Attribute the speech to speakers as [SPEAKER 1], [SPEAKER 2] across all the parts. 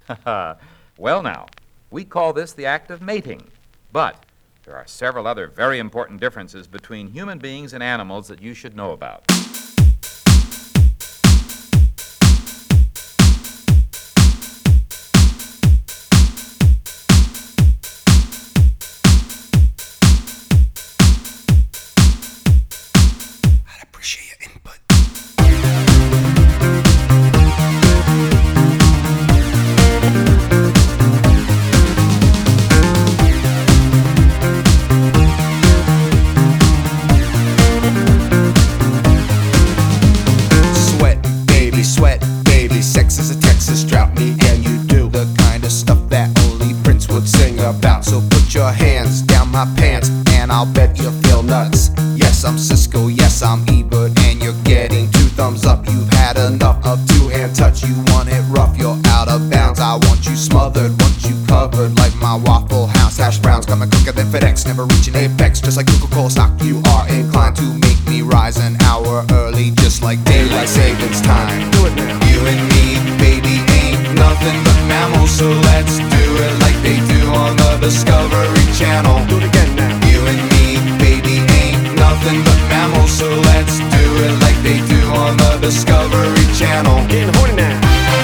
[SPEAKER 1] Well, now, we call this the act of mating, but there are several other very important differences between human beings and animals that you should know about.
[SPEAKER 2] I'd appreciate your input. Sweat, baby, sex is a Texas drought. Me and you do the kind of stuff that only Prince would sing about. So put your hands down my pants and I'll bet you'll feel nuts. Yes, I'm Cisco, yes, I'm Ebert, and you're getting 2 thumbs up. You've had enough of 2-hand touch. You want it rough, you're out of bounds. I want you smothered, want you covered like my Waffle House hash browns. Coming quicker than FedEx, never reaching apex. Just like Coca-Cola stock, you are inclined to make me rise an hour early, just like daylight savings time. Do it now. You and me, baby, ain't nothing but mammals, so let's do it like they do on the Discovery Channel. Do it again now. You and me, baby, ain't nothing but mammals, so let's do it like they do on the Discovery Channel. Getting horny now.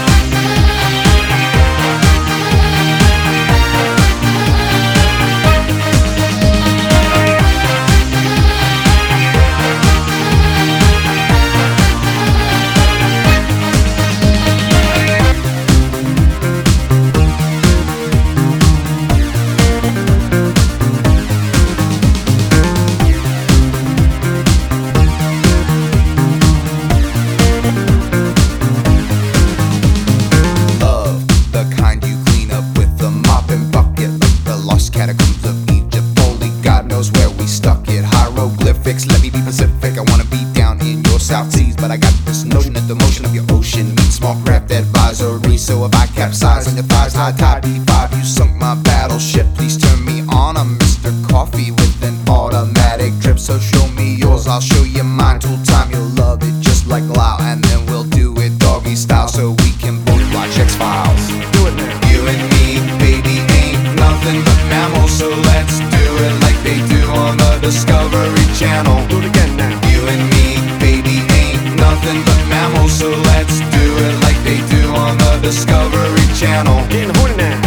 [SPEAKER 2] Catacombs of Egypt, only God knows where we stuck it. Hieroglyphics, let me be Pacific. I wanna be down in your South Seas, but I got this notion that the motion of your ocean meets small craft advisory. So if I capsize on your thighs, high tide B5, you sunk my battleship. Please turn me on. I'm Mr. Coffee with an automatic drip. So show me yours, I'll show you mine. Tool time, you'll love it just like Lao, and then we'll do it doggy style so we can both watch X-Files. Do it now. You and me, baby, ain't nothing but mammals, so let's do it like they do on the Discovery Channel. Do it again now. You and me, baby, ain't nothing but mammals, so let's do it like they do on the Discovery Channel. Getting horny now.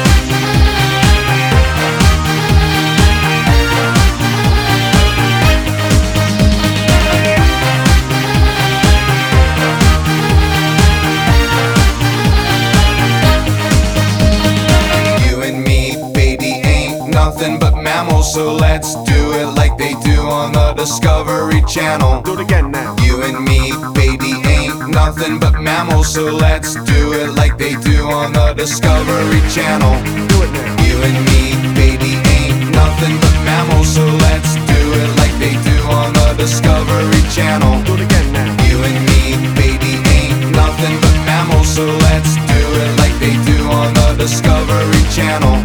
[SPEAKER 2] Nothing but mammals, so let's do it like they do on the Discovery Channel. Do it again now. You and me, baby, ain't nothing but mammals, so let's do it like they do on the Discovery Channel. Do it now. You and me, baby, ain't nothing but mammals, so let's do it like they do on the Discovery Channel. Do it again now. You and me, baby, ain't nothing but mammals, so let's do it like they do on the Discovery Channel.